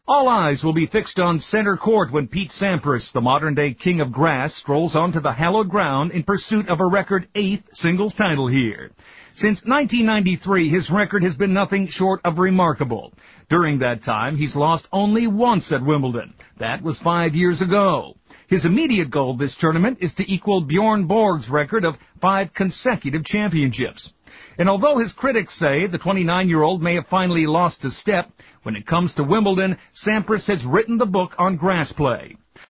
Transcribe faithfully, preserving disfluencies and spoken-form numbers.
All eyes will be fixed on center court when Pete Sampras, the modern-day king of grass, strolls onto the hallowed ground in pursuit of a record eighth singles title here. Since nineteen ninety-three, his record has been nothing short of remarkable. During that time, he's lost only once at Wimbledon. That was five years ago. His immediate goal this tournament is to equal Bjorn Borg's record of five consecutive championships. And although his critics say the twenty-nine-year-old may have finally lost a step, when it comes to Wimbledon, Sampras has written the book on grass play.